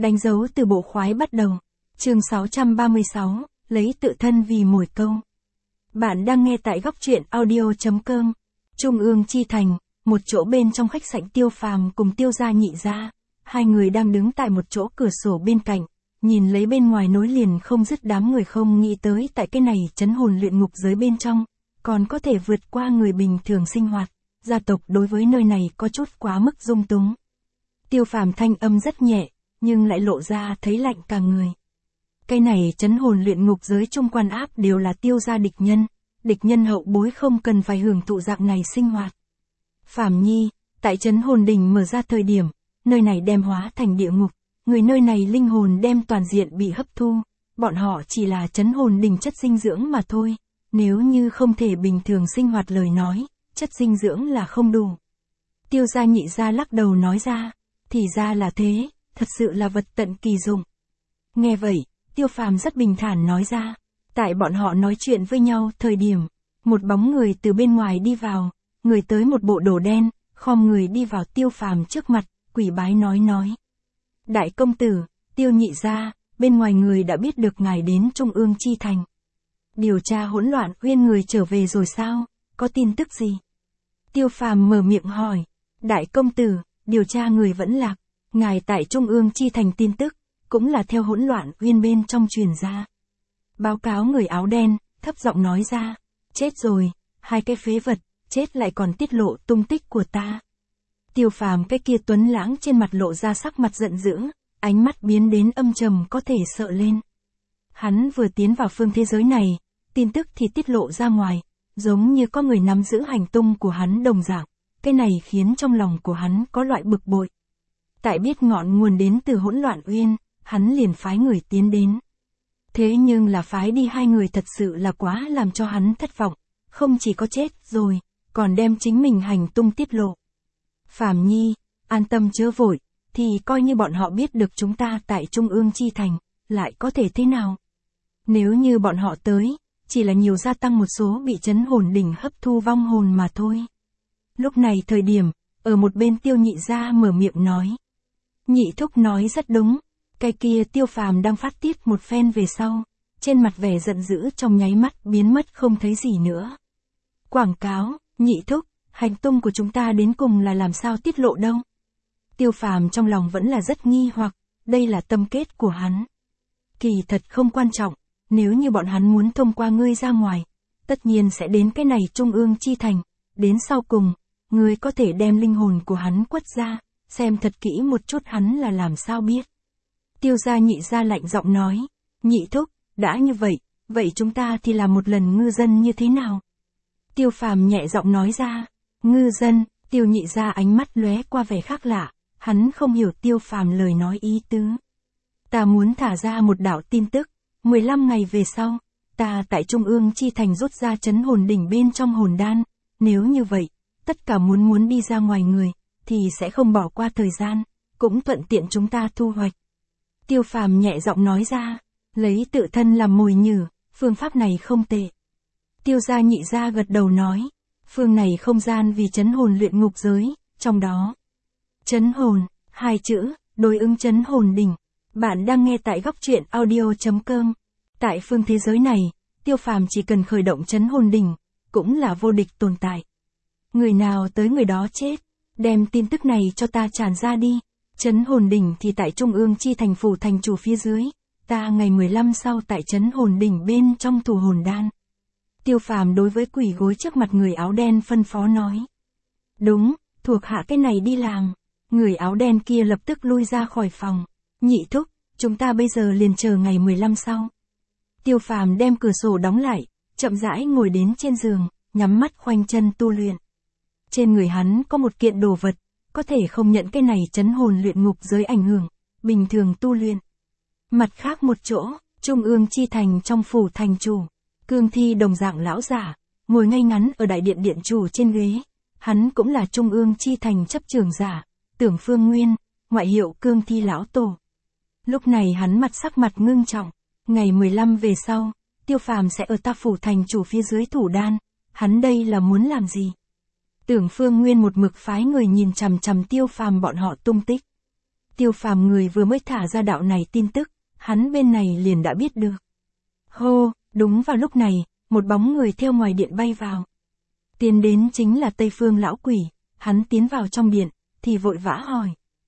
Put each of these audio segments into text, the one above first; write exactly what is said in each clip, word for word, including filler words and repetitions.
Đánh dấu từ bộ khoái bắt đầu. Chương sáu trăm ba mươi sáu, lấy tự thân vì mồi câu. Bạn đang nghe tại góc truyện audio chấm com. Trung ương Chi Thành, một chỗ bên trong khách sạn Tiêu Phàm cùng Tiêu gia Nhị gia, hai người đang đứng tại một chỗ cửa sổ bên cạnh, nhìn lấy bên ngoài nối liền không dứt đám người không nghĩ tới tại cái này trấn hồn luyện ngục giới bên trong, còn có thể vượt qua người bình thường sinh hoạt, gia tộc đối với nơi này có chút quá mức dung túng. Tiêu Phàm thanh âm rất nhẹ, nhưng lại lộ ra thấy lạnh cả người. Cái này trấn hồn luyện ngục giới chung quan áp đều là Tiêu gia địch nhân, địch nhân hậu bối không cần phải hưởng thụ dạng này sinh hoạt. Phàm Nhi, tại trấn hồn đỉnh mở ra thời điểm, nơi này đem hóa thành địa ngục, người nơi này linh hồn đem toàn diện bị hấp thu, bọn họ chỉ là trấn hồn đỉnh chất dinh dưỡng mà thôi, nếu như không thể bình thường sinh hoạt lời nói, chất dinh dưỡng là không đủ. Tiêu gia Nhị gia lắc đầu nói ra, thì ra là thế, thật sự là vật tận kỳ dụng. Nghe vậy, Tiêu Phàm rất bình thản nói ra, tại bọn họ nói chuyện với nhau thời điểm, một bóng người từ bên ngoài đi vào, người tới một bộ đồ đen, khom người đi vào Tiêu Phàm trước mặt, quỳ bái nói nói. Đại công tử, Tiêu Nhị gia, bên ngoài người đã biết được ngài đến Trung ương Chi Thành. Điều tra hỗn loạn Uyên người trở về rồi sao, có tin tức gì? Tiêu Phàm mở miệng hỏi, đại công tử, điều tra người vẫn lạc, ngài tại Trung ương Chi Thành tin tức, cũng là theo hỗn loạn Uyên bên trong truyền ra. Báo cáo người áo đen, thấp giọng nói ra, chết rồi, hai cái phế vật, chết lại còn tiết lộ tung tích của ta. Tiêu Phàm cái kia tuấn lãng trên mặt lộ ra sắc mặt giận dữ, ánh mắt biến đến âm trầm có thể sợ lên. Hắn vừa tiến vào phương thế giới này, tin tức thì tiết lộ ra ngoài, giống như có người nắm giữ hành tung của hắn đồng dạng, cái này khiến trong lòng của hắn có loại bực bội. Tại biết ngọn nguồn đến từ hỗn loạn Uyên, hắn liền phái người tiến đến. Thế nhưng là phái đi hai người thật sự là quá làm cho hắn thất vọng, không chỉ có chết rồi, còn đem chính mình hành tung tiết lộ. Phàm Nhi, an tâm chớ vội, thì coi như bọn họ biết được chúng ta tại Trung ương Chi Thành, lại có thể thế nào? Nếu như bọn họ tới, chỉ là nhiều gia tăng một số bị trấn hồn đỉnh hấp thu vong hồn mà thôi. Lúc này thời điểm, ở một bên Tiêu Nhị gia mở miệng nói. Nhị thúc nói rất đúng, cái kia Tiêu Phàm đang phát tiết một phen về sau, trên mặt vẻ giận dữ trong nháy mắt biến mất không thấy gì nữa. Quảng cáo, nhị thúc, hành tung của chúng ta đến cùng là làm sao tiết lộ đâu? Tiêu Phàm trong lòng vẫn là rất nghi hoặc, đây là tâm kết của hắn. Kỳ thật không quan trọng, nếu như bọn hắn muốn thông qua ngươi ra ngoài, tất nhiên sẽ đến cái này Trung ương Chi Thành, đến sau cùng, ngươi có thể đem linh hồn của hắn quất ra, xem thật kỹ một chút hắn là làm sao biết. Tiêu gia Nhị gia lạnh giọng nói, nhị thúc, đã như vậy, vậy chúng ta thì làm một lần ngư dân như thế nào? Tiêu Phàm nhẹ giọng nói ra, ngư dân, Tiêu Nhị gia ánh mắt lóe qua vẻ khác lạ, hắn không hiểu Tiêu Phàm lời nói ý tứ. Ta muốn thả ra một đạo tin tức, mười lăm ngày về sau, ta tại Trung ương Chi Thành rút ra trấn hồn đỉnh bên trong hồn đan, nếu như vậy, tất cả muốn muốn đi ra ngoài người, thì sẽ không bỏ qua thời gian, cũng thuận tiện chúng ta thu hoạch. Tiêu Phàm nhẹ giọng nói ra, lấy tự thân làm mồi nhử, phương pháp này không tệ. Tiêu gia Nhị gia gật đầu nói, phương này không gian vì trấn hồn luyện ngục giới, trong đó. Trấn hồn, hai chữ, đối ứng trấn hồn đỉnh. Bạn đang nghe tại góc truyện audio chấm com. Tại phương thế giới này, Tiêu Phàm chỉ cần khởi động trấn hồn đỉnh, cũng là vô địch tồn tại. Người nào tới người đó chết, đem tin tức này cho ta tràn ra đi. Trấn hồn đỉnh thì tại Trung ương Chi Thành phủ thành chủ phía dưới, ta ngày mười lăm sau tại trấn hồn đỉnh bên trong thủ hồn đan. Tiêu Phàm đối với quỷ gối trước mặt người áo đen phân phó nói. Đúng, thuộc hạ cái này đi làm. Người áo đen kia lập tức lui ra khỏi phòng. Nhị thúc, chúng ta bây giờ liền chờ ngày mười lăm sau. Tiêu Phàm đem cửa sổ đóng lại, chậm rãi ngồi đến trên giường, nhắm mắt khoanh chân tu luyện. Trên người hắn có một kiện đồ vật, có thể không nhận cái này trấn hồn luyện ngục giới ảnh hưởng, bình thường tu luyện. Mặt khác một chỗ, Trung ương Chi Thành trong phủ thành chủ, cương thi đồng dạng lão giả, ngồi ngay ngắn ở đại điện điện chủ trên ghế. Hắn cũng là Trung ương Chi Thành chấp trưởng giả, Tưởng Phương Nguyên, ngoại hiệu cương thi lão tổ. Lúc này hắn mặt sắc mặt ngưng trọng, ngày mười lăm về sau, Tiêu Phàm sẽ ở ta phủ thành chủ phía dưới thủ đan, hắn đây là muốn làm gì? Tưởng Phương Nguyên một mực phái người nhìn chằm chằm Tiêu Phàm bọn họ tung tích. Tiêu Phàm người vừa mới thả ra đạo này tin tức, hắn bên này liền đã biết được. Hô, đúng vào lúc này, một bóng người theo ngoài điện bay vào. Tiến đến chính là Tây Phương lão quỷ, hắn tiến vào trong điện, thì vội vã hỏi.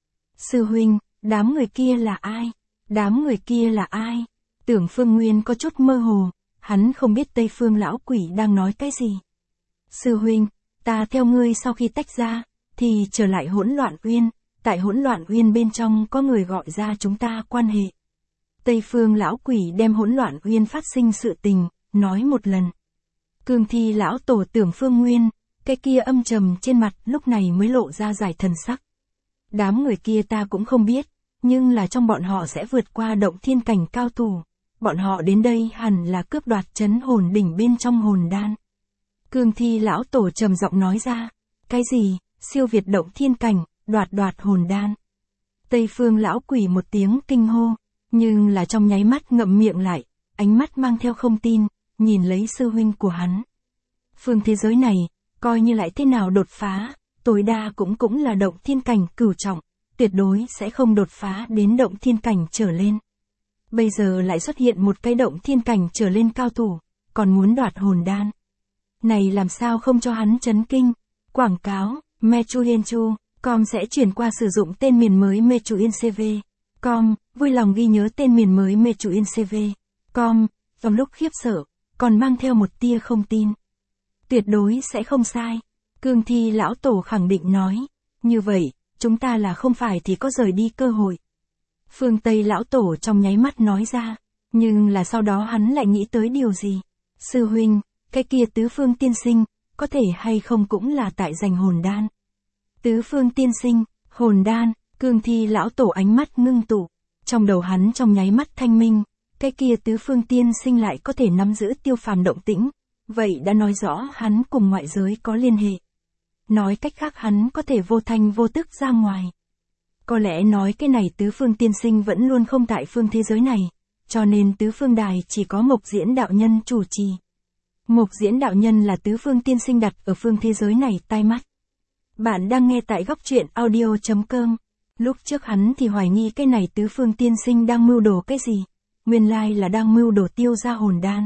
Sư huynh, đám người kia là ai? Đám người kia là ai? Tưởng Phương Nguyên có chút mơ hồ, hắn không biết Tây Phương lão quỷ đang nói cái gì. Sư huynh, ta theo ngươi sau khi tách ra, thì trở lại hỗn loạn uyên, tại hỗn loạn uyên bên trong có người gọi ra chúng ta quan hệ. Tây Phương lão quỷ đem hỗn loạn uyên phát sinh sự tình, nói một lần. Cương thi lão tổ Tưởng Phương Nguyên, cái kia âm trầm trên mặt lúc này mới lộ ra giải thần sắc. Đám người kia ta cũng không biết, nhưng là trong bọn họ sẽ vượt qua động thiên cảnh cao thủ. Bọn họ đến đây hẳn là cướp đoạt trấn hồn đỉnh bên trong hồn đan. Cương thi lão tổ trầm giọng nói ra. Cái gì, siêu việt động thiên cảnh, đoạt đoạt hồn đan. Tây Phương lão quỷ một tiếng kinh hô, nhưng là trong nháy mắt ngậm miệng lại, ánh mắt mang theo không tin, nhìn lấy sư huynh của hắn. Phương thế giới này, coi như lại thế nào đột phá, tối đa cũng cũng là động thiên cảnh cửu trọng, tuyệt đối sẽ không đột phá đến động thiên cảnh trở lên. Bây giờ lại xuất hiện một cái động thiên cảnh trở lên cao thủ, còn muốn đoạt hồn đan. Này làm sao không cho hắn chấn kinh. Quảng cáo, Mechuyenchu, com sẽ chuyển qua sử dụng tên miền mới Mechuyencv. Com, vui lòng ghi nhớ tên miền mới Mechuyencv. Com, trong lúc khiếp sợ, còn mang theo một tia không tin. Tuyệt đối sẽ không sai. Cương thi lão tổ khẳng định nói. Như vậy, chúng ta là không phải thì có rời đi cơ hội. Phương Tây lão tổ trong nháy mắt nói ra. Nhưng là sau đó hắn lại nghĩ tới điều gì? Sư huynh, cái kia tứ phương tiên sinh, có thể hay không cũng là tại giành hồn đan. Tứ phương tiên sinh, hồn đan, cương thi lão tổ ánh mắt ngưng tụ. Trong đầu hắn trong nháy mắt thanh minh, cái kia tứ phương tiên sinh lại có thể nắm giữ Tiêu Phàm động tĩnh. Vậy đã nói rõ hắn cùng ngoại giới có liên hệ. Nói cách khác hắn có thể vô thanh vô tức ra ngoài. Có lẽ nói cái này tứ phương tiên sinh vẫn luôn không tại phương thế giới này, cho nên tứ phương đài chỉ có Mộc Diễn đạo nhân chủ trì. Mộc Diễn đạo nhân là tứ phương tiên sinh đặt ở phương thế giới này tai mắt. Bạn đang nghe tại góc truyện audio chấm com. Lúc trước hắn thì hoài nghi cái này tứ phương tiên sinh đang mưu đồ cái gì, nguyên lai là đang mưu đồ tiêu ra hồn đan.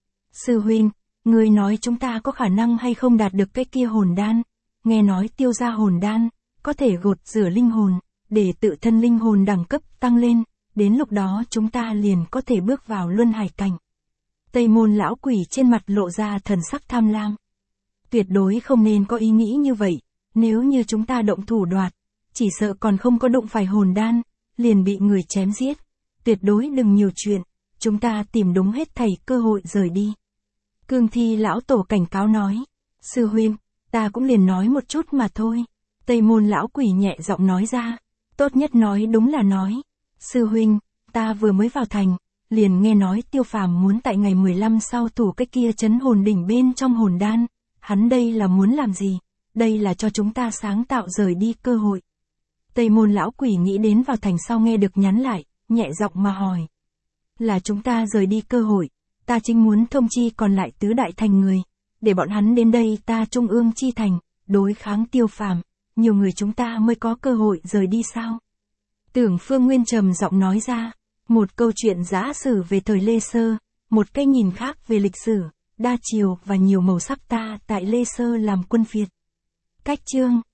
Sư huynh, người nói chúng ta có khả năng hay không đạt được cái kia hồn đan, nghe nói tiêu ra hồn đan, có thể gột rửa linh hồn, để tự thân linh hồn đẳng cấp tăng lên, đến lúc đó chúng ta liền có thể bước vào luân hải cảnh. Tây môn lão quỷ trên mặt lộ ra thần sắc tham lam. Tuyệt đối không nên có ý nghĩ như vậy, nếu như chúng ta động thủ đoạt, chỉ sợ còn không có đụng phải hồn đan, liền bị người chém giết. Tuyệt đối đừng nhiều chuyện, chúng ta tìm đúng hết thảy cơ hội rời đi. Cương thi lão tổ cảnh cáo nói. Sư huynh, ta cũng liền nói một chút mà thôi. Tây môn lão quỷ nhẹ giọng nói ra. Tốt nhất nói đúng là nói. Sư huynh, ta vừa mới vào thành, liền nghe nói Tiêu Phàm muốn tại ngày mười lăm sau thủ cái kia trấn hồn đỉnh bên trong hồn đan. Hắn đây là muốn làm gì? Đây là cho chúng ta sáng tạo rời đi cơ hội. Tây môn lão quỷ nghĩ đến vào thành sau nghe được nhắn lại, nhẹ giọng mà hỏi. Là chúng ta rời đi cơ hội, ta chính muốn thông chi còn lại tứ đại thành người, để bọn hắn đến đây ta trung ương chi thành, đối kháng Tiêu Phàm, nhiều người chúng ta mới có cơ hội rời đi sao? Tưởng Phương Nguyên trầm giọng nói ra, một câu chuyện giả sử về thời Lê Sơ, một cái nhìn khác về lịch sử, đa chiều và nhiều màu sắc ta tại Lê Sơ làm quân phiệt. Cách chương